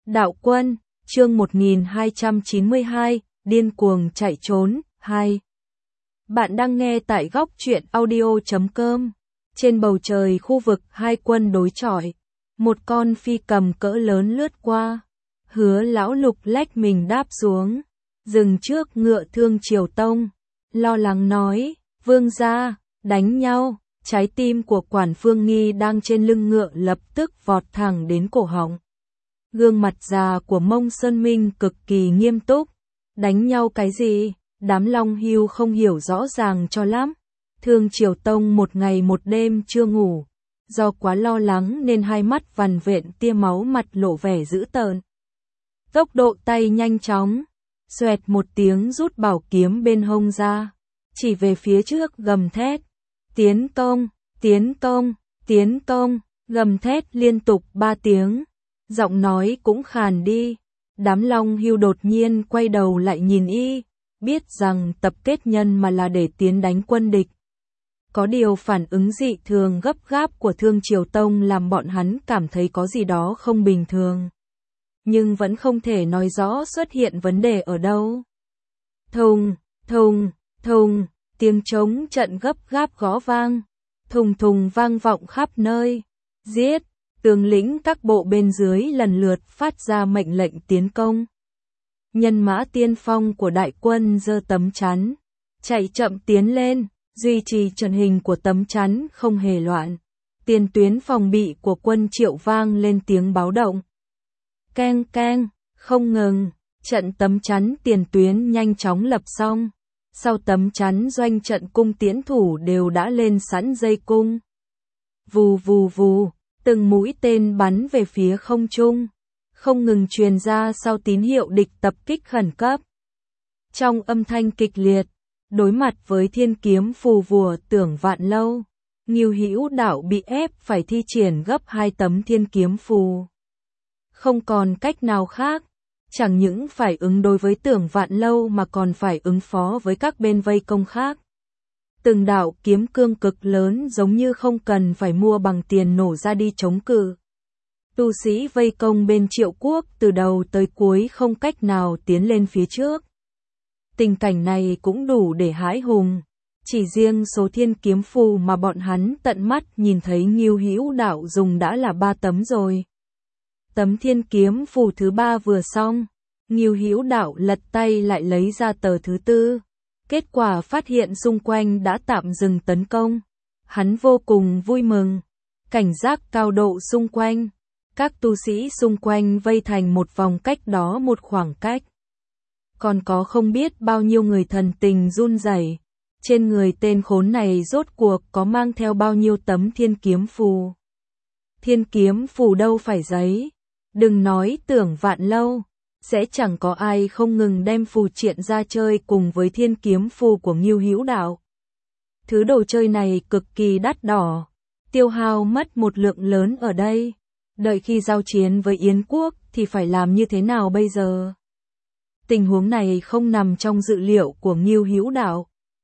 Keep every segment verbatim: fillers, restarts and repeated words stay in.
Đạo quân, chương một nghìn hai trăm chín mươi hai, điên cuồng chạy trốn, hai. Bạn đang nghe tại góc truyện audio chấm com. Trên bầu trời khu vực hai quân đối chọi, một con phi cầm cỡ lớn lướt qua. Hứa lão lục lách mình đáp xuống, dừng trước ngựa Thương Triều Tông, lo lắng nói, vương gia, đánh nhau. Trái tim của Quản Phương Nghi đang trên lưng ngựa lập tức vọt thẳng đến cổ họng. Gương mặt già của Mông Sơn Minh cực kỳ nghiêm túc. Đánh nhau cái gì? Đám Long Hưu không hiểu rõ ràng cho lắm. Thương Triều Tông một ngày một đêm chưa ngủ. Do quá lo lắng nên hai mắt vằn vện tia máu, mặt lộ vẻ dữ tợn. Tốc độ tay nhanh chóng. Xoẹt một tiếng rút bảo kiếm bên hông ra. Chỉ về phía trước gầm thét. Tiến công, tiến công, tiến công, gầm thét liên tục ba tiếng. Giọng nói cũng khàn đi. Đám Long Hưu đột nhiên quay đầu lại nhìn y, biết rằng tập kết nhân mà là để tiến đánh quân địch. Có điều phản ứng dị thường gấp gáp của Thương Triều Tông làm bọn hắn cảm thấy có gì đó không bình thường. Nhưng vẫn không thể nói rõ xuất hiện vấn đề ở đâu. Thùng, thùng, thùng, tiếng trống trận gấp gáp gõ vang. Thùng thùng vang vọng khắp nơi. Giết! Tướng lĩnh các bộ bên dưới lần lượt phát ra mệnh lệnh tiến công. Nhân mã tiên phong của đại quân giơ tấm chắn, chạy chậm tiến lên, duy trì trận hình của tấm chắn không hề loạn. Tiền tuyến phòng bị của quân Triệu vang lên tiếng báo động. Keng keng, không ngừng, trận tấm chắn tiền tuyến nhanh chóng lập xong. Sau tấm chắn doanh trận cung tiễn thủ đều đã lên sẵn dây cung. Vù vù vù. Từng mũi tên bắn về phía không trung, không ngừng truyền ra sau tín hiệu địch tập kích khẩn cấp. Trong âm thanh kịch liệt, đối mặt với thiên kiếm phù vùa Tưởng Vạn Lâu, Ngưu Hữu Đạo bị ép phải thi triển gấp hai tấm thiên kiếm phù. Không còn cách nào khác, chẳng những phải ứng đối với Tưởng Vạn Lâu mà còn phải ứng phó với các bên vây công khác. Từng đạo kiếm cương cực lớn giống như không cần phải mua bằng tiền nổ ra đi chống cự. Tu sĩ vây công bên Triệu Quốc từ đầu tới cuối không cách nào tiến lên phía trước. Tình cảnh này cũng đủ để hãi hùng. Chỉ riêng số thiên kiếm phù mà bọn hắn tận mắt nhìn thấy Ngưu Hữu Đạo dùng đã là ba tấm rồi. Tấm thiên kiếm phù thứ ba vừa xong, Ngưu Hữu Đạo lật tay lại lấy ra tờ thứ tư. Kết quả phát hiện xung quanh đã tạm dừng tấn công. Hắn vô cùng vui mừng. Cảnh giác cao độ xung quanh. Các tu sĩ xung quanh vây thành một vòng cách đó một khoảng cách. Còn có không biết bao nhiêu người thần tình run rẩy. Trên người tên khốn này rốt cuộc có mang theo bao nhiêu tấm thiên kiếm phù. Thiên kiếm phù đâu phải giấy. Đừng nói Tưởng Vạn Lâu. Sẽ chẳng có ai không ngừng đem phù triện ra chơi cùng với thiên kiếm phù của Ngưu Hữu Đạo. Thứ đồ chơi này cực kỳ đắt đỏ, tiêu hao mất một lượng lớn ở đây. Đợi khi giao chiến với Yến Quốc thì phải làm như thế nào bây giờ? Tình huống này không nằm trong dự liệu của Ngưu Hữu Đạo.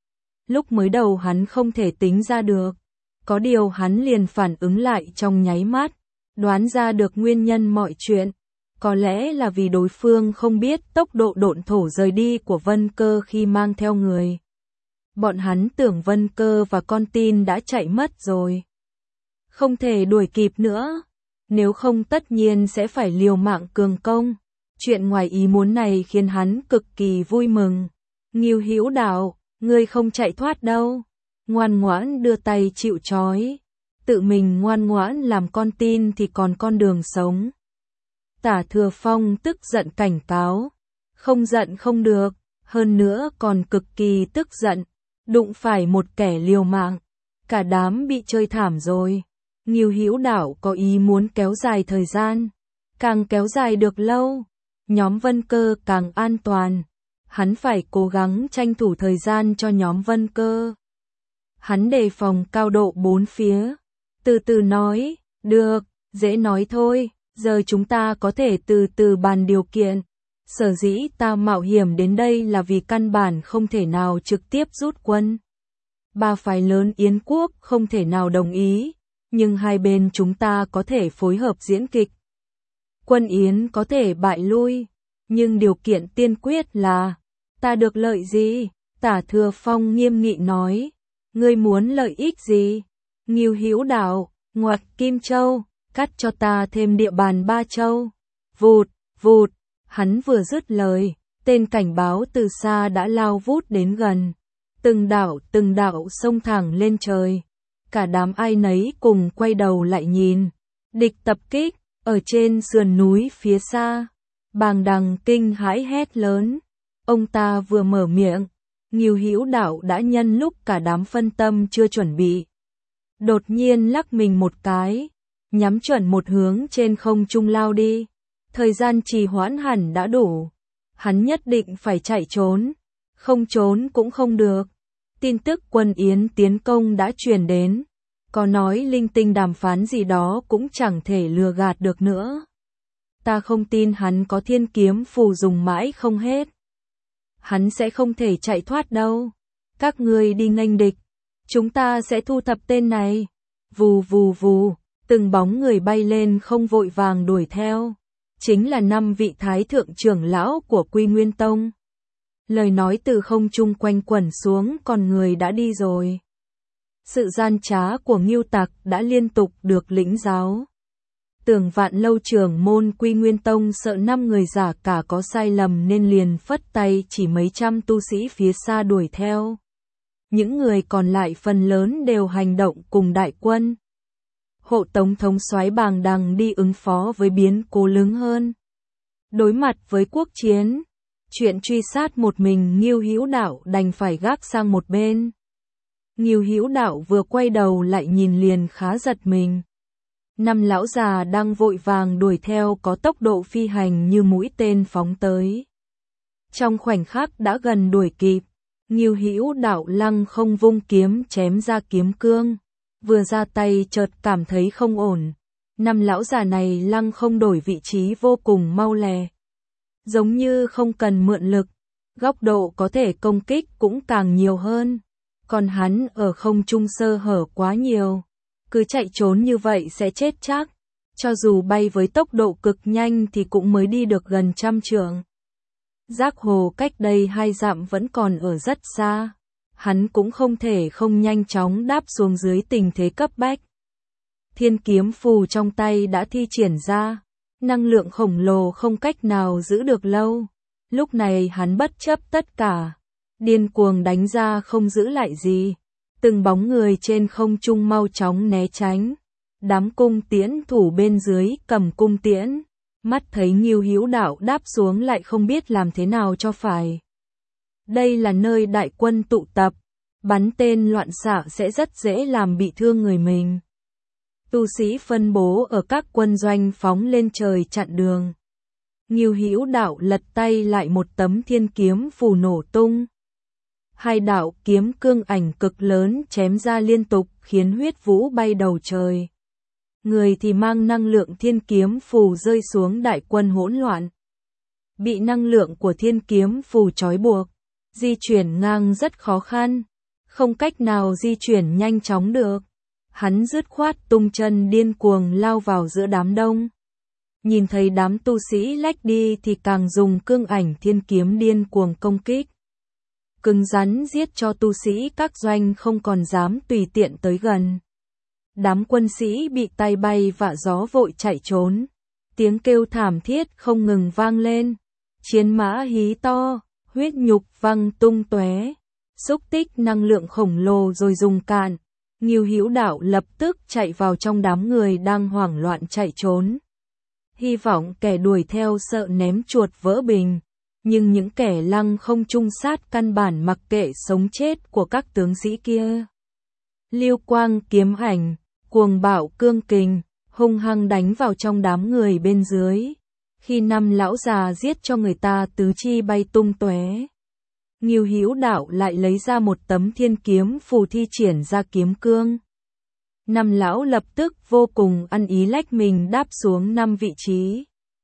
Lúc mới đầu hắn không thể tính ra được, có điều hắn liền phản ứng lại trong nháy mắt, đoán ra được nguyên nhân mọi chuyện. Có lẽ là vì đối phương không biết tốc độ độn thổ rời đi của Vân Cơ khi mang theo người. Bọn hắn tưởng Vân Cơ và con tin đã chạy mất rồi. Không thể đuổi kịp nữa. Nếu không tất nhiên sẽ phải liều mạng cường công. Chuyện ngoài ý muốn này khiến hắn cực kỳ vui mừng. Ngưu Hữu Đạo, ngươi không chạy thoát đâu. Ngoan ngoãn đưa tay chịu trói. Tự mình ngoan ngoãn làm con tin thì còn con đường sống. Tả Thừa Phong tức giận cảnh cáo, không giận không được, hơn nữa còn cực kỳ tức giận, đụng phải một kẻ liều mạng, cả đám bị chơi thảm rồi. Ngưu Hữu Đạo có ý muốn kéo dài thời gian, càng kéo dài được lâu, nhóm Vân Cơ càng an toàn, hắn phải cố gắng tranh thủ thời gian cho nhóm Vân Cơ. Hắn đề phòng cao độ bốn phía, từ từ nói, được, dễ nói thôi. Giờ chúng ta có thể từ từ bàn điều kiện. Sở dĩ ta mạo hiểm đến đây là vì căn bản không thể nào trực tiếp rút quân. Ba phái lớn Yến Quốc không thể nào đồng ý, nhưng hai bên chúng ta có thể phối hợp diễn kịch. Quân Yến có thể bại lui, nhưng điều kiện tiên quyết là, ta được lợi gì? Tả Thừa Phong nghiêm nghị nói, ngươi muốn lợi ích gì? Ngưu Hữu Đạo, ngoặt Kim Châu, cắt cho ta thêm địa bàn Ba Châu. Vụt, vụt, hắn vừa dứt lời, tên cảnh báo từ xa đã lao vút đến gần. Từng đạo từng đạo xông thẳng lên trời. Cả đám ai nấy cùng quay đầu lại nhìn. Địch tập kích, ở trên sườn núi phía xa. Bàng Đằng kinh hãi hét lớn. Ông ta vừa mở miệng, Ngưu Hữu Đạo đã nhân lúc cả đám phân tâm chưa chuẩn bị. Đột nhiên lắc mình một cái, nhắm chuẩn một hướng trên không trung lao đi. Thời gian trì hoãn hẳn đã đủ. Hắn nhất định phải chạy trốn. Không trốn cũng không được. Tin tức quân Yến tiến công đã truyền đến. Có nói linh tinh đàm phán gì đó cũng chẳng thể lừa gạt được nữa. Ta không tin hắn có thiên kiếm phù dùng mãi không hết. Hắn sẽ không thể chạy thoát đâu. Các ngươi đi nghênh địch. Chúng ta sẽ thu thập tên này. Vù vù vù, từng bóng người bay lên không vội vàng đuổi theo. Chính là năm vị thái thượng trưởng lão của Quy Nguyên Tông. Lời nói từ không trung quanh quẩn xuống, còn người đã đi rồi. Sự gian trá của Ngưu Tặc đã liên tục được lĩnh giáo. Tưởng Vạn Lâu trưởng môn Quy Nguyên Tông sợ năm người giả cả có sai lầm nên liền phất tay chỉ mấy trăm tu sĩ phía xa đuổi theo. Những người còn lại phần lớn đều hành động cùng đại quân. Hộ Tống thống soái Bàng Đằng đi ứng phó với biến cố lớn hơn. Đối mặt với quốc chiến, chuyện truy sát một mình Ngưu Hữu Đạo đành phải gác sang một bên. Ngưu Hữu Đạo vừa quay đầu lại nhìn liền khá giật mình. Năm lão già đang vội vàng đuổi theo có tốc độ phi hành như mũi tên phóng tới. Trong khoảnh khắc đã gần đuổi kịp, Ngưu Hữu Đạo lăng không vung kiếm chém ra kiếm cương. Vừa ra tay chợt cảm thấy không ổn. Năm lão già này lăng không đổi vị trí vô cùng mau lẹ. Giống như không cần mượn lực, góc độ có thể công kích cũng càng nhiều hơn. Còn hắn ở không trung sơ hở quá nhiều. Cứ chạy trốn như vậy sẽ chết chắc. Cho dù bay với tốc độ cực nhanh thì cũng mới đi được gần trăm trượng. Giác Hồ cách đây hai dặm vẫn còn ở rất xa. Hắn cũng không thể không nhanh chóng đáp xuống dưới tình thế cấp bách. Thiên kiếm phù trong tay đã thi triển ra. Năng lượng khổng lồ không cách nào giữ được lâu. Lúc này hắn bất chấp tất cả. Điên cuồng đánh ra không giữ lại gì. Từng bóng người trên không trung mau chóng né tránh. Đám cung tiễn thủ bên dưới cầm cung tiễn. Mắt thấy Ngưu Hữu Đạo đáp xuống lại không biết làm thế nào cho phải. Đây là nơi đại quân tụ tập. Bắn tên loạn xạ sẽ rất dễ làm bị thương người mình. Tu sĩ phân bố ở các quân doanh phóng lên trời chặn đường. Ngưu Hữu Đạo lật tay lại một tấm thiên kiếm phù nổ tung. Hai đạo kiếm cương ảnh cực lớn chém ra liên tục khiến huyết vũ bay đầu trời. Người thì mang năng lượng thiên kiếm phù rơi xuống đại quân hỗn loạn. Bị năng lượng của thiên kiếm phù trói buộc, di chuyển ngang rất khó khăn, không cách nào di chuyển nhanh chóng được. Hắn dứt khoát tung chân điên cuồng lao vào giữa đám đông. Nhìn thấy đám tu sĩ lách đi thì càng dùng cương ảnh thiên kiếm điên cuồng công kích. Cứng rắn giết cho tu sĩ các doanh không còn dám tùy tiện tới gần. Đám quân sĩ bị tay bay vạ gió vội chạy trốn. Tiếng kêu thảm thiết không ngừng vang lên. Chiến mã hí to, huyết nhục văng tung tóe. Xúc tích năng lượng khổng lồ rồi dùng cạn. Ngưu Hữu Đạo lập tức chạy vào trong đám người đang hoảng loạn chạy trốn. Hy vọng kẻ đuổi theo sợ ném chuột vỡ bình. Nhưng những kẻ lăng không trung sát căn bản mặc kệ sống chết của các tướng sĩ kia. Lưu quang kiếm ảnh, cuồng bạo cương kình, hung hăng đánh vào trong đám người bên dưới. Khi năm lão già giết cho người ta tứ chi bay tung tóe. Ngưu Hữu Đạo lại lấy ra một tấm thiên kiếm phù thi triển ra kiếm cương. Năm lão lập tức vô cùng ăn ý lách mình đáp xuống năm vị trí.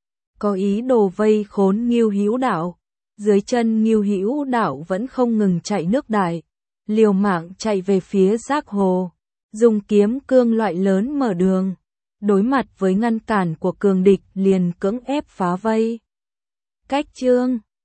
Có ý đồ vây khốn Ngưu Hữu Đạo. Dưới chân Ngưu Hữu Đạo vẫn không ngừng chạy nước đại, liều mạng chạy về phía Giác Hồ, dùng kiếm cương loại lớn mở đường. đối mặt với ngăn cản của cường địch liền cưỡng ép phá vây. Cách chương